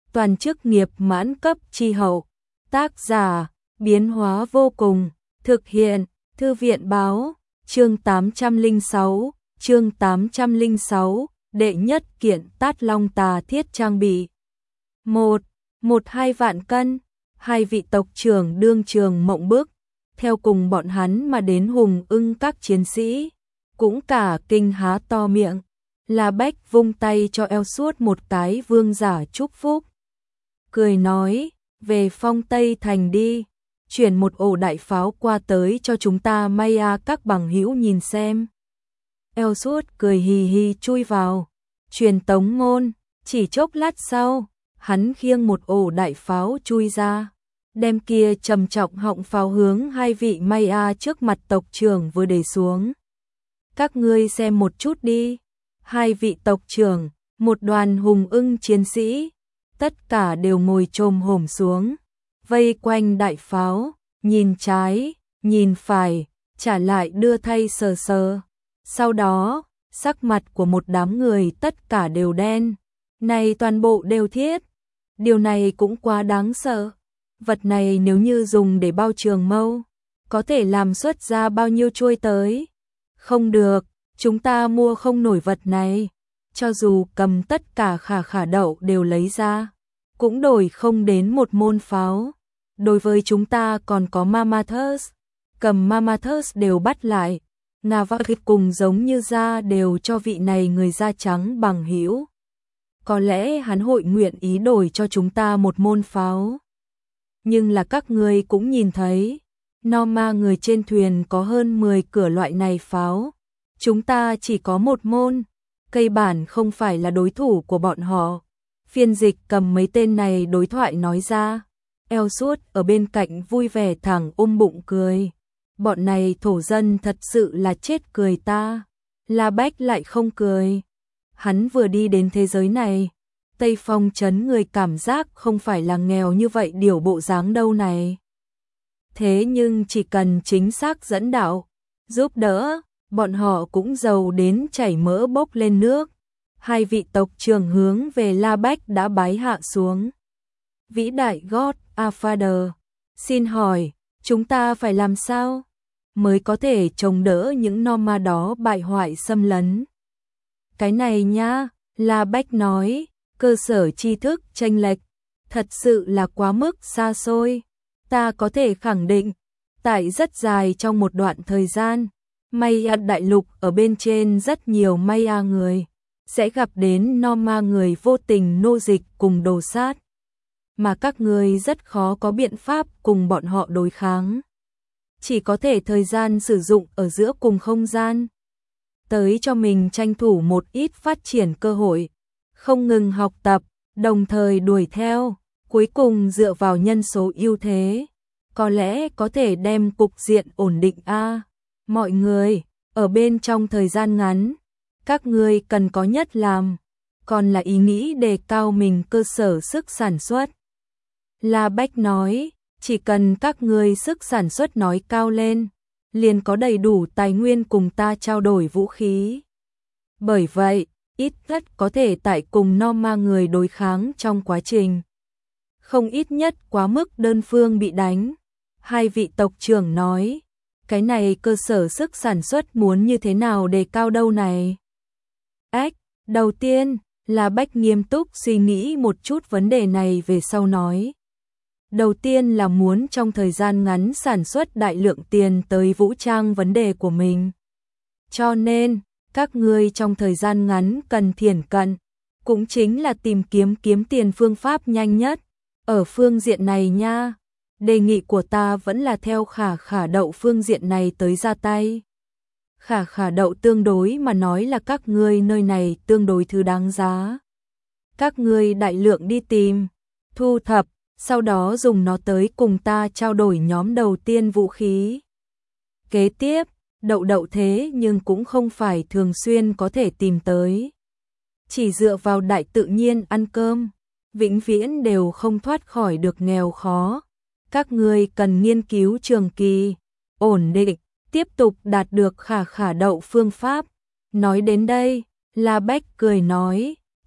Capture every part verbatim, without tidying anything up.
toàn chức nghiệp mãn cấp chi hậu. Tác giả, biến hóa vô cùng, thực hiện, thư viện báo, chương tám trăm lẻ sáu, chương tám trăm lẻ sáu, đệ nhất kiện Tát Long Tà Thiết trang bị. một. Một hai vạn cân, hai vị tộc trưởng đương trường mộng bức, theo cùng bọn hắn mà đến Hùng Ưng các chiến sĩ, cũng cả kinh há to miệng. La Bách vung tay cho eo suốt một cái vương giả chúc phúc. Cười nói, về Phong Tây Thành đi, chuyển một ổ đại pháo qua tới cho chúng ta may à các bằng hữu nhìn xem. Eo suốt cười hì hì chui vào, truyền tống môn, chỉ chốc lát sau, hắn khiêng một ổ đại pháo chui ra, đem kia trầm trọng họng pháo hướng hai vị may à trước mặt tộc trưởng vừa để xuống. Các ngươi xem một chút đi. Hai vị tộc trưởng, một đoàn Hùng Ưng chiến sĩ, tất cả đều ngồi chồm hổm xuống, vây quanh đại pháo, nhìn trái, nhìn phải, trả lại đưa thay sờ sờ. Sau đó, sắc mặt của một đám người tất cả đều đen, này toàn bộ đều thiết. Điều này cũng quá đáng sợ. Vật này nếu như dùng để bao trường mâu, có thể làm xuất ra bao nhiêu chuôi tới. Không được. Chúng ta mua không nổi vật này, cho dù cầm tất cả khả khả đậu đều lấy ra, cũng đổi không đến một môn pháo. Đối với chúng ta còn có Mamathus, cầm Mamathus đều bắt lại, Navakit cùng giống như ra đều cho vị này người da trắng bằng hữu. Có lẽ hắn hội nguyện ý đổi cho chúng ta một môn pháo. Nhưng là các người cũng nhìn thấy, Norma người trên thuyền có hơn mười cửa loại này pháo. Chúng ta chỉ có một môn, cây bản không phải là đối thủ của bọn họ. Phiên dịch cầm mấy tên này đối thoại nói ra, eo suốt ở bên cạnh vui vẻ thẳng ôm bụng cười. Bọn này thổ dân thật sự là chết cười ta. La Bách lại không cười. Hắn vừa đi đến thế giới này, Tây Phong trấn người cảm giác không phải là nghèo như vậy điều bộ dáng đâu này. Thế nhưng chỉ cần chính xác dẫn đạo, giúp đỡ, bọn họ cũng giàu đến chảy mỡ bốc lên nước. Hai vị tộc trưởng hướng về La Bách đã bái hạ xuống. Vĩ đại God, Father, xin hỏi, chúng ta phải làm sao mới có thể chống đỡ những Norma đó bại hoại xâm lấn? Cái này nhá, La Bách nói, cơ sở tri thức chênh lệch, thật sự là quá mức xa xôi. Ta có thể khẳng định, tại rất dài trong một đoạn thời gian, Maya đại lục ở bên trên rất nhiều Maya người, sẽ gặp đến Norma người vô tình nô dịch cùng đồ sát. Mà các người rất khó có biện pháp cùng bọn họ đối kháng. Chỉ có thể thời gian sử dụng ở giữa cùng không gian. Tới cho mình tranh thủ một ít phát triển cơ hội. Không ngừng học tập, đồng thời đuổi theo, cuối cùng dựa vào nhân số ưu thế. Có lẽ có thể đem cục diện ổn định a. Mọi người, ở bên trong thời gian ngắn, các ngươi cần có nhất làm, còn là ý nghĩ đề cao mình cơ sở sức sản xuất. La Bách nói, chỉ cần các ngươi sức sản xuất nói cao lên, liền có đầy đủ tài nguyên cùng ta trao đổi vũ khí. Bởi vậy, ít nhất có thể tại cùng Norma người đối kháng trong quá trình. Không ít nhất quá mức đơn phương bị đánh. Hai vị tộc trưởng nói, cái này cơ sở sức sản xuất muốn như thế nào đề cao đâu này? Ách, đầu tiên, La Bách nghiêm túc suy nghĩ một chút vấn đề này về sau nói. Đầu tiên là muốn trong thời gian ngắn sản xuất đại lượng tiền tới vũ trang vấn đề của mình. Cho nên, các ngươi trong thời gian ngắn cần thiển cận, cũng chính là tìm kiếm kiếm tiền phương pháp nhanh nhất. Ở phương diện này nha, đề nghị của ta vẫn là theo khả khả đậu phương diện này tới ra tay. Khả khả đậu tương đối mà nói là các ngươi nơi này tương đối thứ đáng giá. Các ngươi đại lượng đi tìm, thu thập, sau đó dùng nó tới cùng ta trao đổi nhóm đầu tiên vũ khí. Kế tiếp, đậu đậu thế nhưng cũng không phải thường xuyên có thể tìm tới. Chỉ dựa vào đại tự nhiên ăn cơm, vĩnh viễn đều không thoát khỏi được nghèo khó. Các ngươi cần nghiên cứu trường kỳ, ổn định, tiếp tục đạt được khả khả đậu phương pháp. Nói đến đây, La Bách cười nói,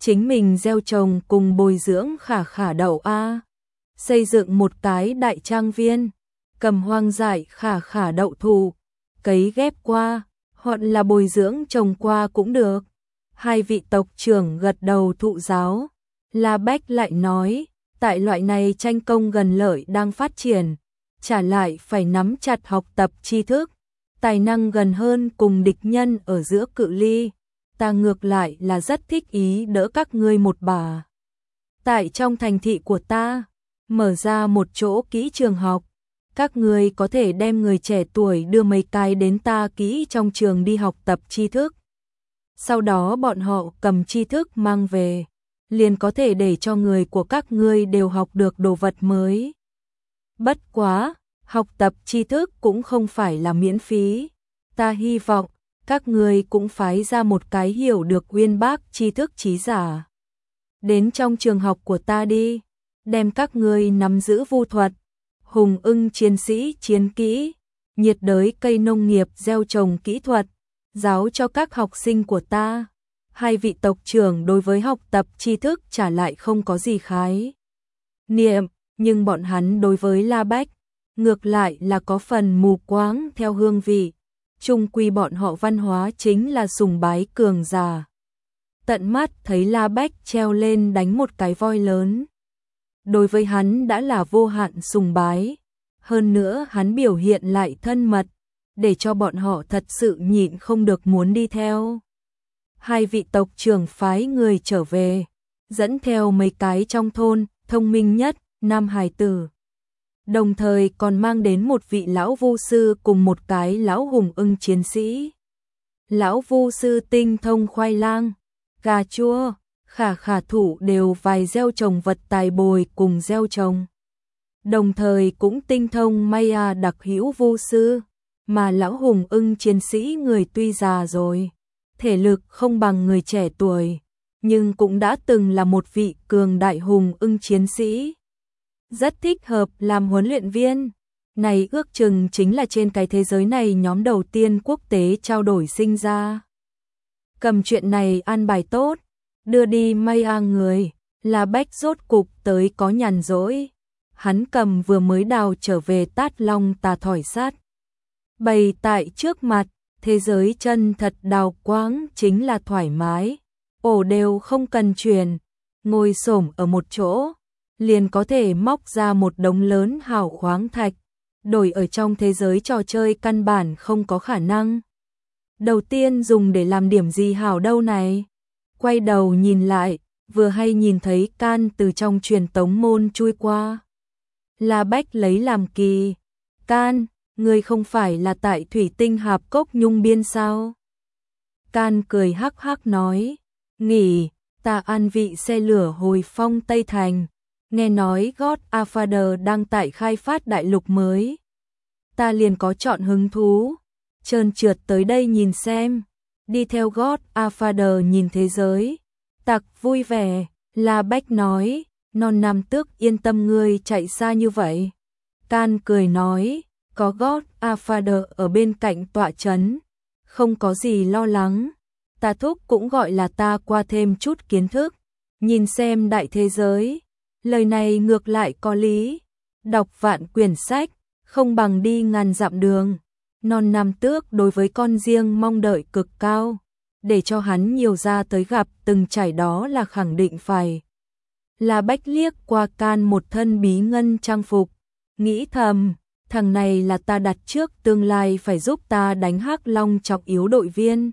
chính mình gieo trồng cùng bồi dưỡng khả khả đậu a, xây dựng một cái đại trang viên, cầm hoang dại khả khả đậu thụ, cấy ghép qua, hoặc là bồi dưỡng trồng qua cũng được. Hai vị tộc trưởng gật đầu thụ giáo. La Bách lại nói, tại loại này tranh công gần lợi đang phát triển, trả lại phải nắm chặt học tập tri thức, tài năng gần hơn cùng địch nhân ở giữa cự ly. Ta ngược lại là rất thích ý đỡ các ngươi một bà. Tại trong thành thị của ta, mở ra một chỗ kỹ trường học, các ngươi có thể đem người trẻ tuổi đưa mấy cái đến ta kỹ trong trường đi học tập tri thức. Sau đó bọn họ cầm tri thức mang về, liền có thể để cho người của các ngươi đều học được đồ vật mới. Bất quá, học tập tri thức cũng không phải là miễn phí. Ta hy vọng các ngươi cũng phái ra một cái hiểu được uyên bác tri thức trí giả. Đến trong trường học của ta đi, đem các ngươi nắm giữ vu thuật, hùng ưng chiến sĩ chiến kỹ, nhiệt đới cây nông nghiệp gieo trồng kỹ thuật, giáo cho các học sinh của ta. Hai vị tộc trưởng đối với học tập tri thức trả lại không có gì khái niệm, nhưng bọn hắn đối với La Bách, ngược lại là có phần mù quáng theo hương vị. Chung quy bọn họ văn hóa chính là sùng bái cường giả. Tận mắt thấy La Bách treo lên đánh một cái voi lớn, đối với hắn đã là vô hạn sùng bái. Hơn nữa hắn biểu hiện lại thân mật, để cho bọn họ thật sự nhịn không được muốn đi theo. Hai vị tộc trưởng phái người trở về, dẫn theo mấy cái trong thôn thông minh nhất nam hài tử, đồng thời còn mang đến một vị lão vu sư cùng một cái lão hùng ưng chiến sĩ. Lão vu sư tinh thông khoai lang, cà chua, khả khả thủ đều vài gieo trồng vật tài bồi cùng gieo trồng, đồng thời cũng tinh thông Maya đặc hữu vu sư. Mà lão hùng ưng chiến sĩ người tuy già rồi, thể lực không bằng người trẻ tuổi, nhưng cũng đã từng là một vị cường đại hùng ưng chiến sĩ, rất thích hợp làm huấn luyện viên. Này ước chừng chính là trên cái thế giới này nhóm đầu tiên quốc tế trao đổi sinh ra. Cầm chuyện này an bài tốt, đưa đi Maya người, La Bách rốt cục tới có nhàn rỗi. Hắn cầm vừa mới đào trở về Tát Long tà thỏi sắt, bày tại trước mặt, thế giới chân thật đào quáng chính là thoải mái, ổ đều không cần chuyển, ngồi xổm ở một chỗ, liền có thể móc ra một đống lớn hào khoáng thạch, đổi ở trong thế giới trò chơi căn bản không có khả năng. Đầu tiên dùng để làm điểm gì hảo đâu này? Quay đầu nhìn lại, vừa hay nhìn thấy Can từ trong truyền tống môn chui qua. La Bách lấy làm kỳ, Can, ngươi không phải là tại thủy tinh hạp cốc nhung biên sao? Can cười hắc hắc nói, nghỉ, ta an vị xe lửa hồi phong Tây Thành, nghe nói God Father đang tại khai phát đại lục mới. Ta liền có chọn hứng thú, trơn trượt tới đây nhìn xem, đi theo God Father nhìn thế giới. Tặc vui vẻ, La Bách nói, non nam tước yên tâm ngươi chạy xa như vậy. Can cười nói, có God Father ở bên cạnh tọa chấn, không có gì lo lắng. Ta thúc cũng gọi là ta qua thêm chút kiến thức, nhìn xem đại thế giới. Lời này ngược lại có lý, đọc vạn quyển sách, không bằng đi ngàn dặm đường. Non nam tước đối với con riêng mong đợi cực cao, để cho hắn nhiều ra tới gặp từng trải đó là khẳng định phải. La Bách liếc qua Can một thân bí ngân trang phục, nghĩ thầm, thằng này là ta đặt trước tương lai phải giúp ta đánh Hắc Long trọng yếu đội viên.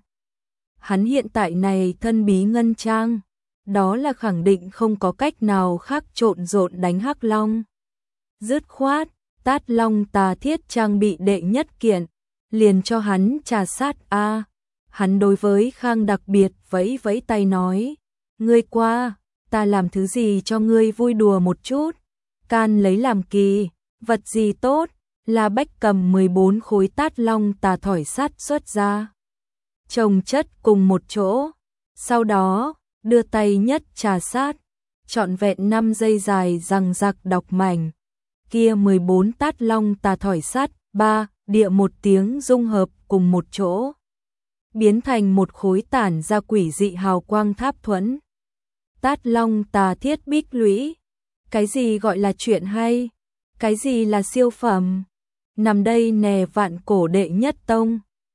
Hắn hiện tại này thân bí ngân trang, đó là khẳng định không có cách nào khác trộn rộn đánh Hắc Long. Dứt khoát, Tát Long tà thiết trang bị đệ nhất kiện, liền cho hắn trà sát a. Hắn đối với Khang đặc biệt vẫy vẫy tay nói, ngươi qua, ta làm thứ gì cho ngươi vui đùa một chút. Can lấy làm kỳ, vật gì tốt? La Bách cầm mười bốn khối Tát Long tà thỏi sắt xuất ra, chồng chất cùng một chỗ, sau đó đưa tay nhất trà sát, trọn vẹn năm giây dài rằng rặc đọc mảnh. Kia mười bốn Tát Long tà thỏi sắt, ba địa một tiếng dung hợp cùng một chỗ, biến thành một khối tản ra quỷ dị hào quang tháp thuẫn. Tát Long Tà Thiết Bích Lũy. Cái gì gọi là chuyện hay? Cái gì là siêu phẩm? Nằm đây nè vạn cổ đệ nhất tông.